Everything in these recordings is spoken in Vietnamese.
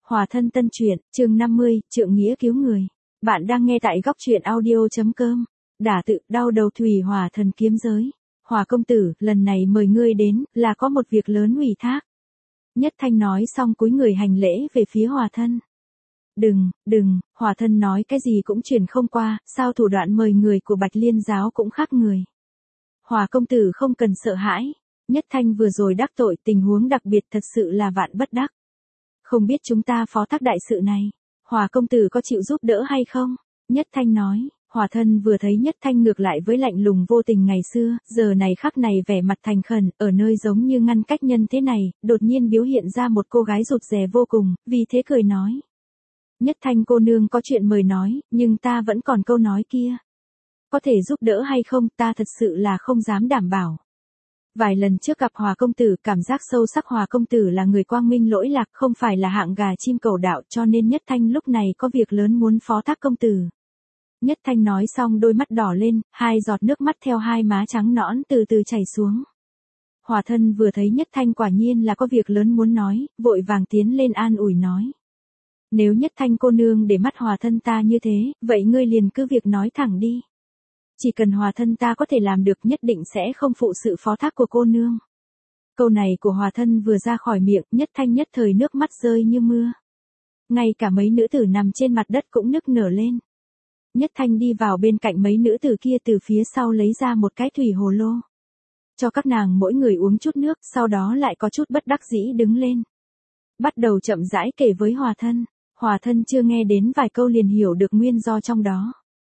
Hòa thân tân truyện, chương 50, trượng nghĩa cứu người. Bạn đang nghe tại góc truyện audio.com. Đả tự, đau đầu thủy hòa thần kiếm giới. Hòa công tử, lần này mời ngươi đến, là có một việc lớn ủy thác. Nhất Thanh nói xong cúi người hành lễ về phía hòa thân. Đừng, hòa thân nói cái gì cũng truyền không qua, sao thủ đoạn mời người của Bạch Liên giáo cũng khác người. Hòa công tử không cần sợ hãi. Nhất Thanh vừa rồi đắc tội, tình huống đặc biệt thật sự là vạn bất đắc. Không biết chúng ta phó thác đại sự này, Hòa công tử có chịu giúp đỡ hay không? Nhất Thanh nói. Hòa thân vừa thấy Nhất Thanh ngược lại với lạnh lùng vô tình ngày xưa, giờ này khắc này vẻ mặt thành khẩn, ở nơi giống như ngăn cách nhân thế này, đột nhiên biểu hiện ra một cô gái rụt rè vô cùng, vì thế cười nói. Nhất Thanh cô nương có chuyện mời nói, nhưng ta vẫn còn câu nói kia. Có thể giúp đỡ hay không, ta thật sự là không dám đảm bảo. Vài lần trước gặp Hòa công tử, cảm giác sâu sắc Hòa công tử là người quang minh lỗi lạc, không phải là hạng gà chim cầu đạo, cho nên Nhất Thanh lúc này có việc lớn muốn phó thác công tử. Nhất Thanh nói xong đôi mắt đỏ lên, hai giọt nước mắt theo hai má trắng nõn từ từ chảy xuống. Hòa thân vừa thấy Nhất Thanh quả nhiên là có việc lớn muốn nói, vội vàng tiến lên an ủi nói. Nếu Nhất Thanh cô nương để mắt hòa thân ta như thế, vậy ngươi liền cứ việc nói thẳng đi. Chỉ cần hòa thân ta có thể làm được, nhất định sẽ không phụ sự phó thác của cô nương. Câu này của hòa thân vừa ra khỏi miệng, Nhất Thanh nhất thời nước mắt rơi như mưa. Ngay cả mấy nữ tử nằm trên mặt đất cũng nức nở lên. Nhất Thanh đi vào bên cạnh mấy nữ tử kia, từ phía sau lấy ra một cái thủy hồ lô. Cho các nàng mỗi người uống chút nước, sau đó lại có chút bất đắc dĩ đứng lên. Bắt đầu chậm rãi kể với hòa thân. Hòa thân chưa nghe đến vài câu liền hiểu được nguyên do trong đó.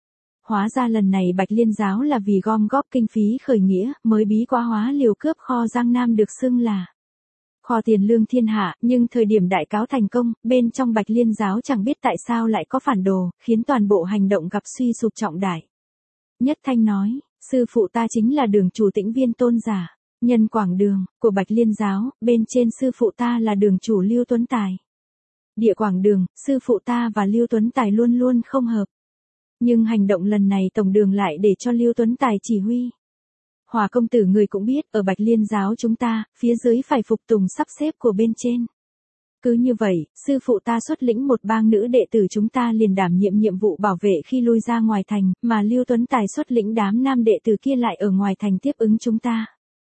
Hóa ra lần này Bạch Liên giáo là vì gom góp kinh phí khởi nghĩa, mới bí quá hóa liều cướp kho Giang Nam được xưng là kho tiền lương thiên hạ, nhưng thời điểm đại cáo thành công, bên trong Bạch Liên giáo chẳng biết tại sao lại có phản đồ, khiến toàn bộ hành động gặp suy sụp trọng đại. Nhất Thanh nói, sư phụ ta chính là Đường chủ Tĩnh Viên tôn giả, nhân Quảng Đường của Bạch Liên giáo, bên trên sư phụ ta là Đường chủ Lưu Tuấn Tài. Địa Quảng Đường, sư phụ ta và Lưu Tuấn Tài luôn luôn không hợp. Nhưng hành động lần này tổng đường lại để cho Lưu Tuấn Tài chỉ huy. Hòa công tử người cũng biết, ở Bạch Liên giáo chúng ta, phía dưới phải phục tùng sắp xếp của bên trên. Cứ như vậy, sư phụ ta xuất lĩnh một bang nữ đệ tử chúng ta liền đảm nhiệm vụ bảo vệ khi lui ra ngoài thành, mà Lưu Tuấn Tài xuất lĩnh đám nam đệ tử kia lại ở ngoài thành tiếp ứng chúng ta.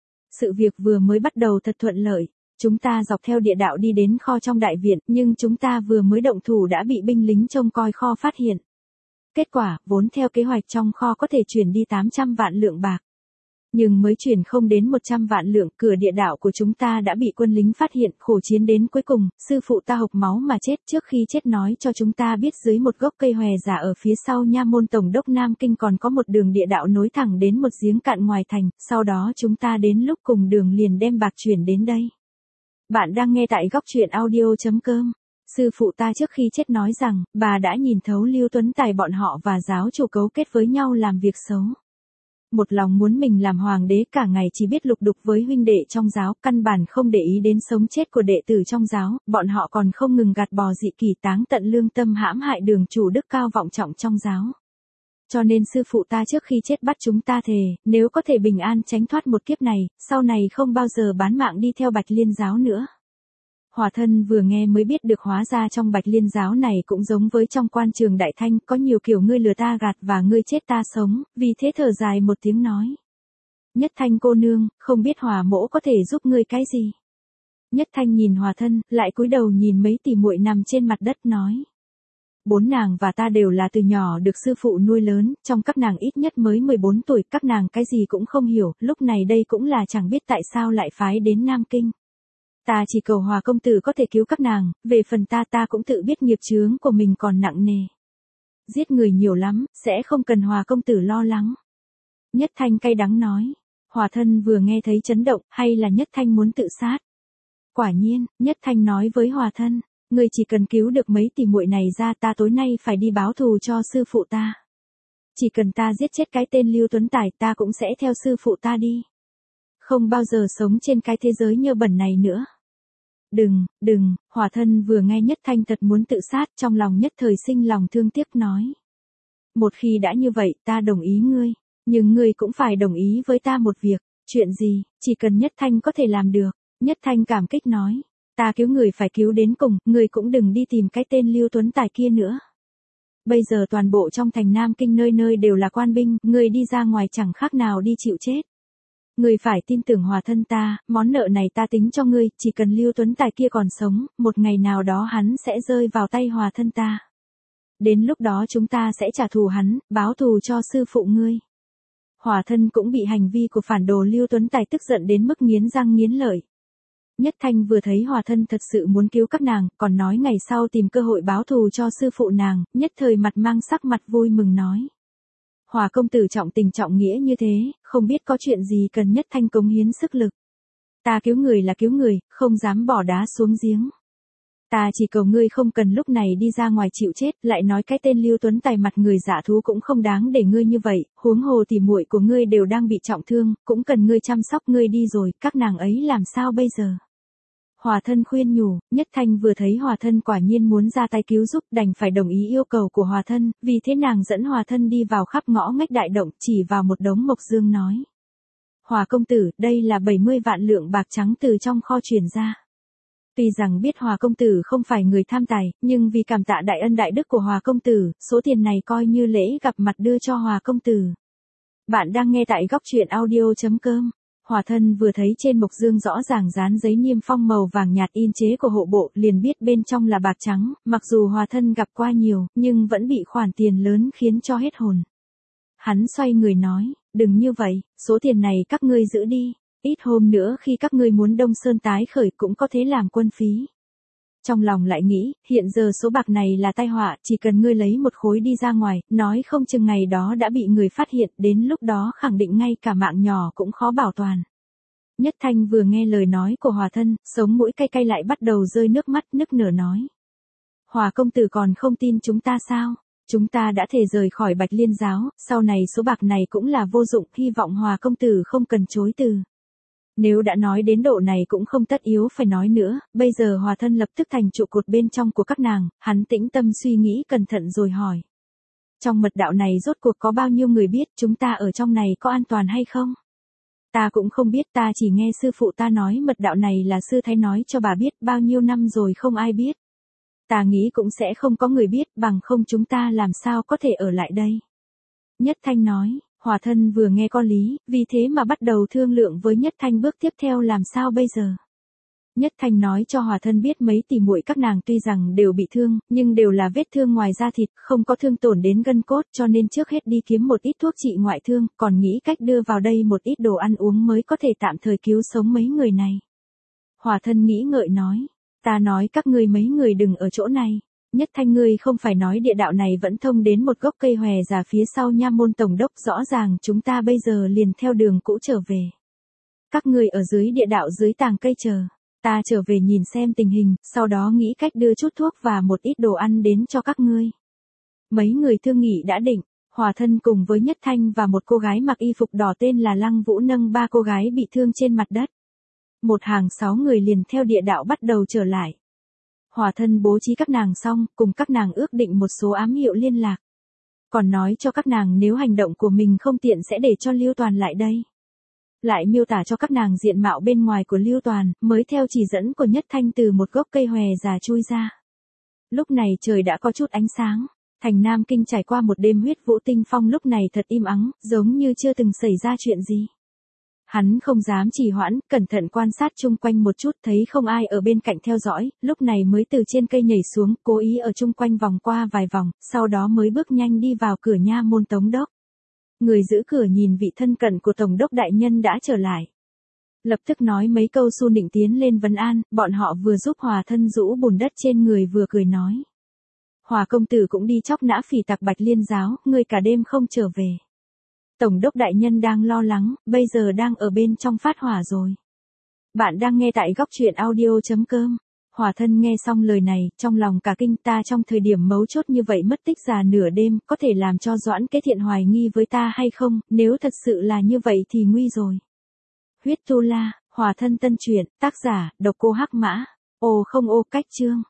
Sự việc vừa mới bắt đầu thật thuận lợi. Chúng ta dọc theo địa đạo đi đến kho trong đại viện, nhưng chúng ta vừa mới động thủ đã bị binh lính trông coi kho phát hiện. Kết quả, vốn theo kế hoạch trong kho có thể chuyển đi 800 vạn lượng bạc. Nhưng mới chuyển không đến 100 vạn lượng, cửa địa đạo của chúng ta đã bị quân lính phát hiện, khổ chiến đến cuối cùng, sư phụ ta hộc máu mà chết. Trước khi chết nói cho chúng ta biết dưới một gốc cây hòe giả ở phía sau nha môn tổng đốc Nam Kinh còn có một đường địa đạo nối thẳng đến một giếng cạn ngoài thành, sau đó chúng ta đến lúc cùng đường liền đem bạc chuyển đến đây. Bạn đang nghe tại góc truyện audio.com. Sư phụ ta trước khi chết nói rằng, bà đã nhìn thấu Lưu Tuấn Tài bọn họ và giáo chủ cấu kết với nhau làm việc xấu. Một lòng muốn mình làm hoàng đế, cả ngày chỉ biết lục đục với huynh đệ trong giáo, căn bản không để ý đến sống chết của đệ tử trong giáo, bọn họ còn không ngừng gạt bò dị kỷ táng tận lương tâm hãm hại Đường chủ đức cao vọng trọng trong giáo. Cho nên sư phụ ta trước khi chết bắt chúng ta thề, nếu có thể bình an tránh thoát một kiếp này, sau này không bao giờ bán mạng đi theo Bạch Liên giáo nữa. Hòa thân vừa nghe mới biết được hóa ra trong Bạch Liên giáo này cũng giống với trong quan trường Đại Thanh, có nhiều kiểu ngươi lừa ta gạt và ngươi chết ta sống, vì thế thở dài một tiếng nói. Nhất Thanh cô nương, không biết Hòa mỗ có thể giúp ngươi cái gì? Nhất Thanh nhìn hòa thân, lại cúi đầu nhìn mấy tỷ muội nằm trên mặt đất nói. Bốn nàng và ta đều là từ nhỏ được sư phụ nuôi lớn, trong các nàng ít nhất mới 14 tuổi, các nàng cái gì cũng không hiểu, lúc này đây cũng là chẳng biết tại sao lại phái đến Nam Kinh. Ta chỉ cầu Hòa công tử có thể cứu các nàng, về phần ta cũng tự biết nghiệp chướng của mình còn nặng nề. Giết người nhiều lắm, sẽ không cần Hòa công tử lo lắng. Nhất Thanh cay đắng nói. Hòa thân vừa nghe thấy chấn động, hay là Nhất Thanh muốn tự sát? Quả nhiên, Nhất Thanh nói với hòa thân, ngươi chỉ cần cứu được mấy tỷ muội này ra, ta tối nay phải đi báo thù cho sư phụ ta. Chỉ cần ta giết chết cái tên Lưu Tuấn Tài, ta cũng sẽ theo sư phụ ta đi. Không bao giờ sống trên cái thế giới nhơ bẩn này nữa. Đừng, hòa thân vừa nghe Nhất Thanh thật muốn tự sát, trong lòng nhất thời sinh lòng thương tiếc nói. Một khi đã như vậy, ta đồng ý ngươi, nhưng ngươi cũng phải đồng ý với ta một việc. Chuyện gì? Chỉ cần Nhất Thanh có thể làm được. Nhất Thanh cảm kích nói. Ta cứu người phải cứu đến cùng, người cũng đừng đi tìm cái tên Lưu Tuấn Tài kia nữa. Bây giờ toàn bộ trong thành Nam Kinh nơi nơi đều là quan binh, người đi ra ngoài chẳng khác nào đi chịu chết. Người phải tin tưởng hòa thân ta, món nợ này ta tính cho ngươi, chỉ cần Lưu Tuấn Tài kia còn sống, một ngày nào đó hắn sẽ rơi vào tay hòa thân ta. Đến lúc đó chúng ta sẽ trả thù hắn, báo thù cho sư phụ ngươi. Hòa thân cũng bị hành vi của phản đồ Lưu Tuấn Tài tức giận đến mức nghiến răng nghiến lợi. Nhất Thanh vừa thấy hòa thân thật sự muốn cứu các nàng, còn nói ngày sau tìm cơ hội báo thù cho sư phụ nàng, nhất thời mặt mang sắc mặt vui mừng nói. Hòa công tử trọng tình trọng nghĩa như thế, không biết có chuyện gì cần Nhất Thanh cống hiến sức lực. Ta cứu người là cứu người, không dám bỏ đá xuống giếng. Ta chỉ cầu ngươi không cần lúc này đi ra ngoài chịu chết, lại nói cái tên Lưu Tuấn Tài mặt người dạ thú cũng không đáng để ngươi như vậy, huống hồ thì muội của ngươi đều đang bị trọng thương, cũng cần ngươi chăm sóc, ngươi đi rồi, các nàng ấy làm sao bây giờ? Hòa thân khuyên nhủ, Nhất Thanh vừa thấy hòa thân quả nhiên muốn ra tay cứu giúp, đành phải đồng ý yêu cầu của hòa thân, vì thế nàng dẫn hòa thân đi vào khắp ngõ ngách đại động, chỉ vào một đống mộc dương nói. Hòa công tử, đây là 70 vạn lượng bạc trắng từ trong kho truyền ra. Tuy rằng biết Hòa công tử không phải người tham tài, nhưng vì cảm tạ đại ân đại đức của Hòa công tử, số tiền này coi như lễ gặp mặt đưa cho Hòa công tử. Bạn đang nghe tại góc truyện audio.com. Hòa thân vừa thấy trên mộc dương rõ ràng dán giấy niêm phong màu vàng nhạt in chế của hộ bộ, liền biết bên trong là bạc trắng, mặc dù hòa thân gặp qua nhiều, nhưng vẫn bị khoản tiền lớn khiến cho hết hồn. Hắn xoay người nói, đừng như vậy, số tiền này các ngươi giữ đi, ít hôm nữa khi các ngươi muốn Đông Sơn tái khởi cũng có thể làm quân phí. Trong lòng lại nghĩ, hiện giờ số bạc này là tai họa, chỉ cần ngươi lấy một khối đi ra ngoài, nói không chừng ngày đó đã bị người phát hiện, đến lúc đó khẳng định ngay cả mạng nhỏ cũng khó bảo toàn. Nhất Thanh vừa nghe lời nói của hòa thân, sống mũi cay cay lại bắt đầu rơi nước mắt nức nở nói. Hòa công tử còn không tin chúng ta sao? Chúng ta đã thể rời khỏi Bạch Liên giáo, sau này số bạc này cũng là vô dụng, hy vọng Hòa công tử không cần chối từ. Nếu đã nói đến độ này cũng không tất yếu phải nói nữa, bây giờ hòa thân lập tức thành trụ cột bên trong của các nàng, hắn tĩnh tâm suy nghĩ cẩn thận rồi hỏi. Trong mật đạo này rốt cuộc có bao nhiêu người biết, chúng ta ở trong này có an toàn hay không? Ta cũng không biết, ta chỉ nghe sư phụ ta nói mật đạo này là sư thái nói cho bà biết, bao nhiêu năm rồi không ai biết. Ta nghĩ cũng sẽ không có người biết, bằng không chúng ta làm sao có thể ở lại đây. Nhất Thanh nói. Hòa thân vừa nghe có lý, vì thế mà bắt đầu thương lượng với Nhất Thanh bước tiếp theo làm sao bây giờ. Nhất Thanh nói cho hòa thân biết mấy tỷ muội các nàng tuy rằng đều bị thương, nhưng đều là vết thương ngoài da thịt, không có thương tổn đến gân cốt, cho nên trước hết đi kiếm một ít thuốc trị ngoại thương, còn nghĩ cách đưa vào đây một ít đồ ăn uống mới có thể tạm thời cứu sống mấy người này. Hòa thân nghĩ ngợi nói, ta nói các ngươi mấy người đừng ở chỗ này. Nhất Thanh ngươi không phải nói địa đạo này vẫn thông đến một gốc cây hòe già phía sau nha môn tổng đốc, rõ ràng chúng ta bây giờ liền theo đường cũ trở về. Các ngươi ở dưới địa đạo dưới tàng cây chờ, ta trở về nhìn xem tình hình, sau đó nghĩ cách đưa chút thuốc và một ít đồ ăn đến cho các ngươi. Mấy người thương nghị đã định, hòa thân cùng với Nhất Thanh và một cô gái mặc y phục đỏ tên là Lăng Vũ nâng ba cô gái bị thương trên mặt đất. Một hàng 6 người liền theo địa đạo bắt đầu trở lại. Hòa thân bố trí các nàng xong, cùng các nàng ước định một số ám hiệu liên lạc. Còn nói cho các nàng nếu hành động của mình không tiện sẽ để cho Lưu Toàn lại đây. Lại miêu tả cho các nàng diện mạo bên ngoài của Lưu Toàn, mới theo chỉ dẫn của Nhất Thanh từ một gốc cây hòe già chui ra. Lúc này trời đã có chút ánh sáng, thành Nam Kinh trải qua một đêm huyết vũ tinh phong lúc này thật im ắng, giống như chưa từng xảy ra chuyện gì. Hắn không dám trì hoãn, cẩn thận quan sát chung quanh một chút, thấy không ai ở bên cạnh theo dõi, lúc này mới từ trên cây nhảy xuống, cố ý ở chung quanh vòng qua vài vòng, sau đó mới bước nhanh đi vào cửa nha môn tổng đốc. Người giữ cửa nhìn vị thân cận của tổng đốc đại nhân đã trở lại. Lập tức nói mấy câu su nịnh tiến lên vấn an, bọn họ vừa giúp hòa thân rũ bùn đất trên người vừa cười nói. Hòa công tử cũng đi chóc nã phỉ tặc Bạch Liên giáo, ngươi cả đêm không trở về. Tổng đốc đại nhân đang lo lắng, bây giờ đang ở bên trong phát hỏa rồi. Bạn đang nghe tại góc truyện audio.com. Hòa thân nghe xong lời này, trong lòng cả kinh, ta trong thời điểm mấu chốt như vậy mất tích già nửa đêm, có thể làm cho Doãn Kế Thiện hoài nghi với ta hay không, nếu thật sự là như vậy thì nguy rồi. Huyết Tu La, Hòa thân tân truyện, tác giả, độc cô Hắc Mã. Ồ không ô cách chương.